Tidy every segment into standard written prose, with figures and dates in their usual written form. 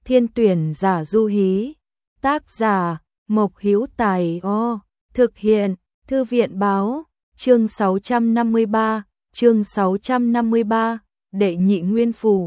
Thiên tuyển giả du hí. Tác giả Mộc Hữu Tài. Thực hiện Thư viện báo. Chương 653, Đệ nhị nguyên phù.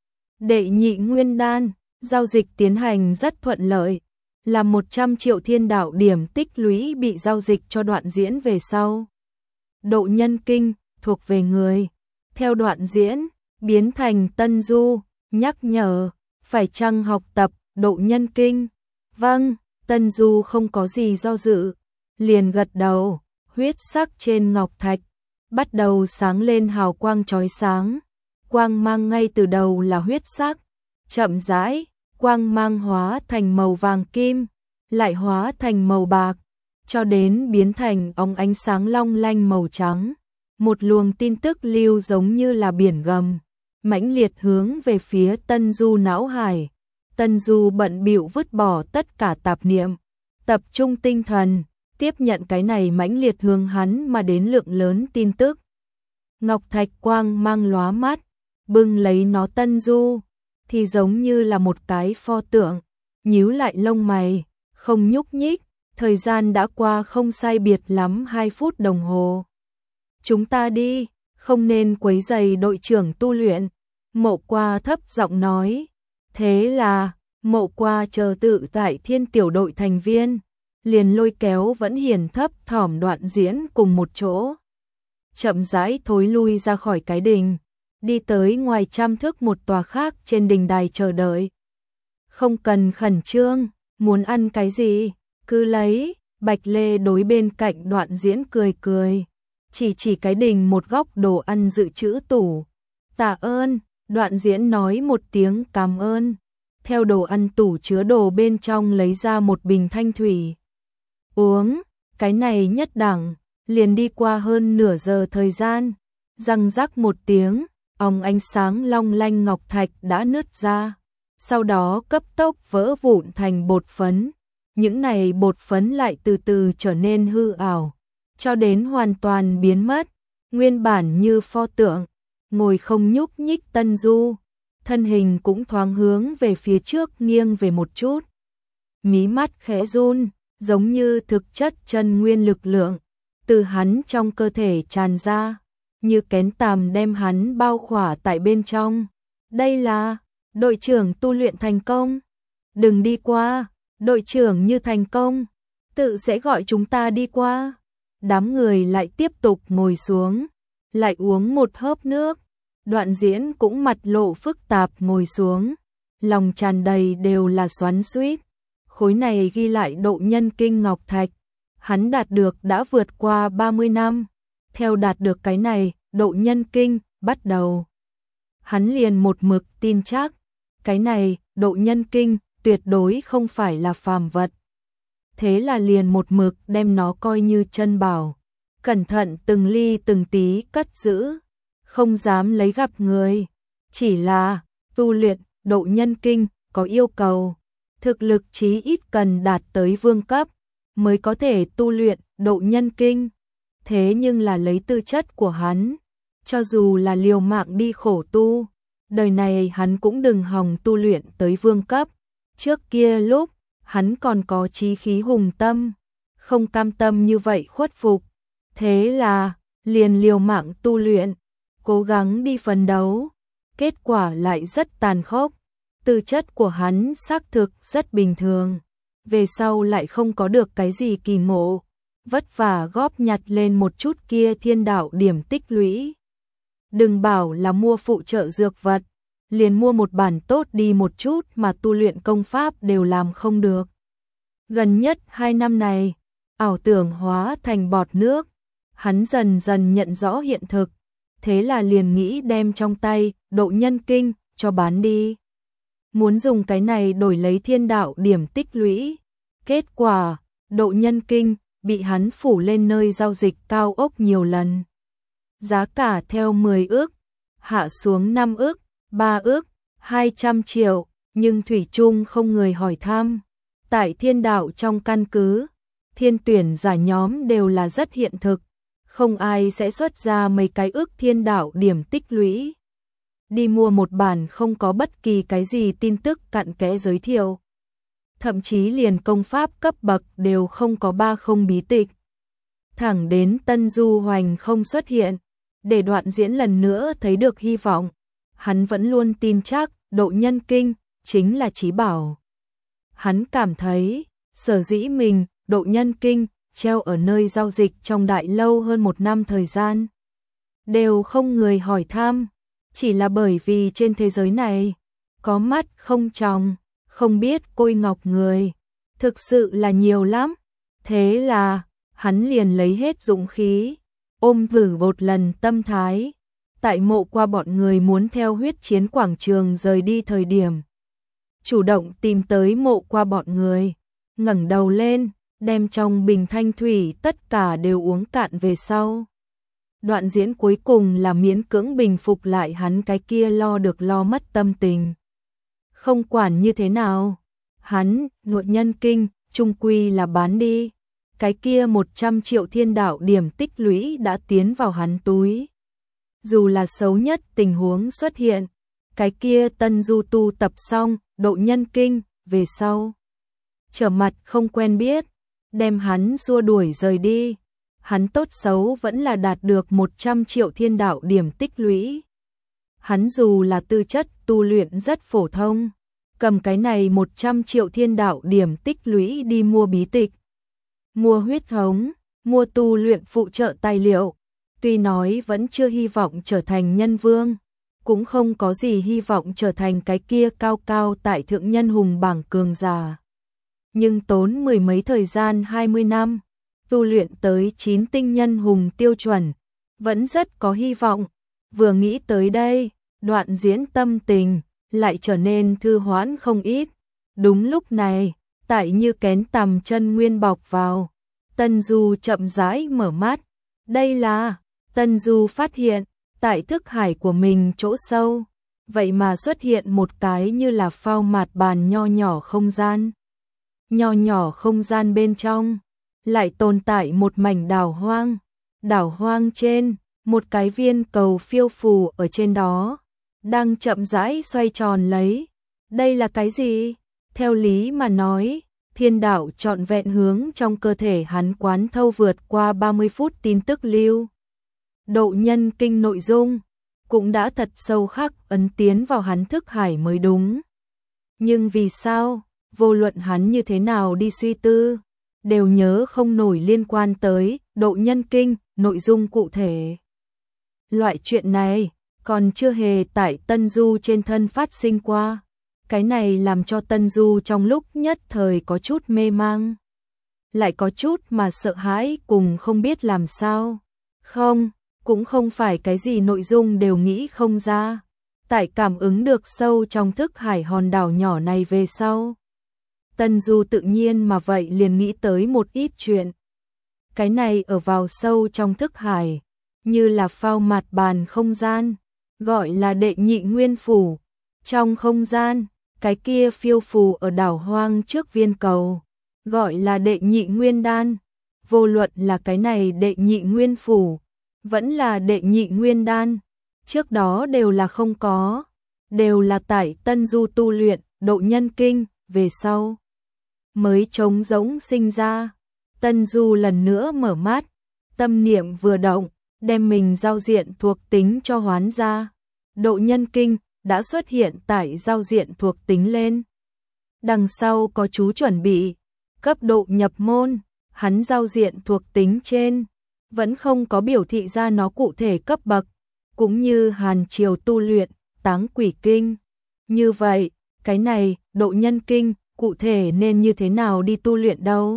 Đệ nhị nguyên đan, giao dịch tiến hành rất thuận lợi, là 100 triệu thiên đạo điểm tích lũy bị giao dịch cho Đoạn Diễn về sau. Độ nhân kinh, thuộc về người. Theo Đoạn Diễn, biến thành Tân Du, nhắc nhở, phải chăng học tập độ nhân kinh? Vâng, Tân Du không có gì do dự, liền gật đầu. Huyết sắc trên ngọc thạch bắt đầu sáng lên hào quang chói sáng. Quang mang ngay từ đầu là huyết sắc, chậm rãi, quang mang hóa thành màu vàng kim, lại hóa thành màu bạc, cho đến biến thành óng ánh sáng long lanh màu trắng. Một luồng tin tức lưu giống như là biển gầm, mãnh liệt hướng về phía Tân Du não hải. Tân Du bận bịu vứt bỏ tất cả tạp niệm, tập trung tinh thần, tiếp nhận cái này mãnh liệt hướng hắn mà đến lượng lớn tin tức. Ngọc thạch quang mang lóa mắt, bưng lấy nó Tân Du thì giống như là một cái pho tượng, nhíu lại lông mày, không nhúc nhích. Thời gian đã qua không sai biệt lắm 2 phút đồng hồ. Chúng ta đi, không nên quấy rầy đội trưởng tu luyện. Mộ Qua thấp giọng nói. Thế là Mộ Qua chờ tự tại Thiên tiểu đội thành viên, liền lôi kéo vẫn hiền thấp thỏm Đoạn Diễn cùng một chỗ, chậm rãi thối lui ra khỏi cái đình, đi tới ngoài 100 thước một tòa khác trên đình đài chờ đợi. Không cần khẩn trương, muốn ăn cái gì, cứ lấy. Bạch Lê đối bên cạnh Đoạn Diễn cười cười, chỉ cái đình một góc đồ ăn dự trữ tủ. Tạ ơn, Đoạn Diễn nói một tiếng cảm ơn, theo đồ ăn tủ chứa đồ bên trong lấy ra một bình thanh thủy. Uống, cái này nhất đẳng. Liền đi qua hơn nửa giờ thời gian, răng rắc một tiếng, óng ánh sáng long lanh ngọc thạch đã nứt ra, sau đó cấp tốc vỡ vụn thành bột phấn. Những này bột phấn lại từ từ trở nên hư ảo, cho đến hoàn toàn biến mất. Nguyên bản như pho tượng, ngồi không nhúc nhích Tân Du, thân hình cũng thoáng hướng về phía trước nghiêng về một chút. Mí mắt khẽ run, giống như thực chất chân nguyên lực lượng từ hắn trong cơ thể tràn ra, như kén tằm đem hắn bao khỏa tại bên trong. Đây là đội trưởng tu luyện thành công. Đừng đi qua, đội trưởng như thành công, tự sẽ gọi chúng ta đi qua. Đám người lại tiếp tục ngồi xuống, lại uống một hớp nước. Đoạn Diễn cũng mặt lộ phức tạp ngồi xuống, lòng tràn đầy đều là xoắn xuýt. Khối này ghi lại độ nhân kinh ngọc thạch, hắn đạt được đã vượt qua 30 năm. Theo đạt được cái này, độ nhân kinh, bắt đầu. Hắn liền một mực tin chắc, cái này, độ nhân kinh, tuyệt đối không phải là phàm vật. Thế là liền một mực đem nó coi như chân bảo, cẩn thận từng ly từng tí cất giữ, không dám lấy gặp người. Chỉ là, tu luyện, độ nhân kinh, có yêu cầu. Thực lực chí ít cần đạt tới vương cấp, mới có thể tu luyện độ nhân kinh. Thế nhưng là lấy tư chất của hắn, cho dù là liều mạng đi khổ tu, đời này hắn cũng đừng hòng tu luyện tới vương cấp. Trước kia lúc, hắn còn có chí khí hùng tâm, không cam tâm như vậy khuất phục. Thế là, liền liều mạng tu luyện, cố gắng đi phấn đấu. Kết quả lại rất tàn khốc. Tư chất của hắn xác thực rất bình thường, về sau lại không có được cái gì kỳ ngộ, vất vả góp nhặt lên một chút kia thiên đạo điểm tích lũy. Đừng bảo là mua phụ trợ dược vật, liền mua một bản tốt đi một chút mà tu luyện công pháp đều làm không được. Gần nhất 2 năm này, ảo tưởng hóa thành bọt nước, hắn dần dần nhận rõ hiện thực, thế là liền nghĩ đem trong tay độ nhân kinh cho bán đi. Muốn dùng cái này đổi lấy thiên đạo điểm tích lũy. Kết quả, độ nhân kinh bị hắn phủ lên nơi giao dịch cao ốc nhiều lần. Giá cả theo 10 ức, hạ xuống 5 ức, 3 ức, 200 triệu, nhưng thủy chung không người hỏi thăm. Tại thiên đạo trong căn cứ, thiên tuyển giả nhóm đều là rất hiện thực, không ai sẽ xuất ra mấy cái ức thiên đạo điểm tích lũy. đi mua một bản không có bất kỳ cái gì tin tức cặn kẽ giới thiệu. Thậm chí liền công pháp cấp bậc đều không có 30 bí tịch. Thẳng đến Tân Du Hoành không xuất hiện, để Đoạn Diễn lần nữa thấy được hy vọng. Hắn vẫn luôn tin chắc Độ Nhân Kinh chính là chí bảo. Hắn cảm thấy, sở dĩ mình, Độ Nhân Kinh, treo ở nơi giao dịch trong đại lâu hơn 1 năm thời gian. Đều không người hỏi thăm, chỉ là bởi vì trên thế giới này, có mắt không tròng, không biết côi ngọc người. Thực sự là nhiều lắm. Thế là, hắn liền lấy hết dũng khí, ôm thử một lần tâm thái. Tại Mộ Qua bọn người muốn theo huyết chiến quảng trường rời đi thời điểm. Chủ động tìm tới Mộ Qua bọn người, ngẩng đầu lên, đem trong bình thanh thủy tất cả đều uống cạn về sau. Đoạn Diễn cuối cùng là miễn cưỡng bình phục lại hắn cái kia lo được lo mất tâm tình. Không quản như thế nào, hắn, Độ Nhân Kinh, chung quy là bán đi. Cái kia 100 triệu thiên đạo điểm tích lũy đã tiến vào hắn túi. Dù là xấu nhất tình huống xuất hiện, cái kia Tân Du tu tập xong, Độ Nhân Kinh, về sau. Trở mặt không quen biết, đem hắn xua đuổi rời đi. Hắn tốt xấu vẫn là đạt được 100 triệu thiên đạo điểm tích lũy. Hắn dù là tư chất tu luyện rất phổ thông, cầm cái này 100 triệu thiên đạo điểm tích lũy đi mua bí tịch, mua huyết thống, mua tu luyện phụ trợ tài liệu. Tuy nói vẫn chưa hy vọng trở thành nhân vương, cũng không có gì hy vọng trở thành cái kia cao cao tại thượng nhân hùng bảng cường giả. Nhưng tốn 10 mấy thời gian 20 năm, tu luyện tới 9 tinh nhân hùng tiêu chuẩn, vẫn rất có hy vọng. Vừa nghĩ tới đây, Đoạn Diễn tâm tình lại trở nên thư hoãn không ít. Đúng lúc này, tại như kén tầm chân nguyên bọc vào, Tân Du chậm rãi mở mắt. Đây là, Tân Du phát hiện, tại thức hải của mình chỗ sâu, vậy mà xuất hiện một cái như là phao mạt bàn nho nhỏ không gian. Nho nhỏ không gian bên trong, lại tồn tại một mảnh đảo hoang. Đảo hoang trên, một cái viên cầu phiêu phù ở trên đó, đang chậm rãi xoay tròn lấy. Đây là cái gì? Theo lý mà nói, thiên đạo trọn vẹn hướng trong cơ thể hắn quán thâu vượt qua 30 phút tin tức lưu. Độ Nhân Kinh nội dung, cũng đã thật sâu khắc ấn tiến vào hắn thức hải mới đúng. Nhưng vì sao, vô luận hắn như thế nào đi suy tư, đều nhớ không nổi liên quan tới Độ Nhân Kinh, nội dung cụ thể. Loại chuyện này, còn chưa hề tại Tân Du trên thân phát sinh qua. Cái này làm cho Tân Du trong lúc nhất thời có chút mê mang. Lại có chút mà sợ hãi cùng không biết làm sao. Không, cũng không phải cái gì nội dung đều nghĩ không ra. Tại cảm ứng được sâu trong thức hải hòn đảo nhỏ này về sau, Tân Du tự nhiên mà vậy liền nghĩ tới một ít chuyện. Cái này ở vào sâu trong thức hải, như là phao mạt bàn không gian, gọi là đệ nhị nguyên phủ. Trong không gian, cái kia phiêu phù ở đảo hoang trước viên cầu, gọi là đệ nhị nguyên đan. Vô luận là cái này đệ nhị nguyên phủ, vẫn là đệ nhị nguyên đan, trước đó đều là không có, đều là tại Tân Du tu luyện Độ Nhân Kinh về sau mới trống rỗng sinh ra. Tân Du lần nữa mở mắt, tâm niệm vừa động, đem mình giao diện thuộc tính cho hoán ra. Độ Nhân Kinh đã xuất hiện tại giao diện thuộc tính lên. Đằng sau có chú chuẩn bị, cấp độ nhập môn, hắn giao diện thuộc tính trên, vẫn không có biểu thị ra nó cụ thể cấp bậc, cũng như Hàn Triều tu luyện, Táng Quỷ Kinh. Như vậy, cái này, Độ Nhân Kinh, cụ thể nên như thế nào đi tu luyện đâu?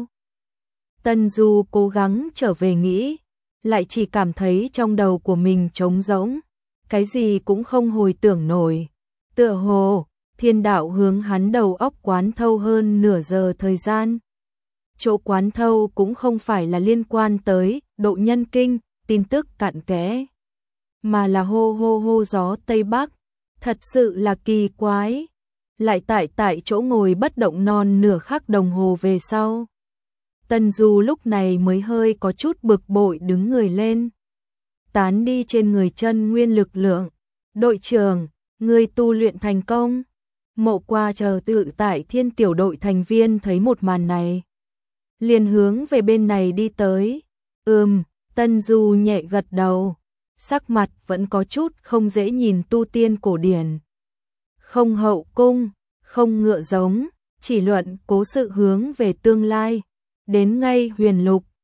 Tân Du cố gắng trở về nghĩ, lại chỉ cảm thấy trong đầu của mình trống rỗng, cái gì cũng không hồi tưởng nổi. Tựa hồ, thiên đạo hướng hắn đầu óc quán thâu hơn nửa giờ thời gian. Chỗ quán thâu cũng không phải là liên quan tới Độ Nhân Kinh, tin tức cặn kẽ, mà là hô hô hô gió Tây Bắc. Thật sự là kỳ quái. Lại tại chỗ ngồi bất động non nửa khắc đồng hồ về sau, Tân Du lúc này mới hơi có chút bực bội đứng người lên. Tán đi trên người chân nguyên lực lượng. Đội trưởng, Ngươi tu luyện thành công. Mộ Qua chờ tự tại thiên tiểu đội thành viên thấy một màn này, liền hướng về bên này đi tới. Tân Du nhẹ gật đầu, sắc mặt vẫn có chút không dễ nhìn. Tu tiên cổ điển, không hậu cung, không ngựa giống, chỉ luận cố sự hướng về tương lai. Đến ngay Huyền Lục,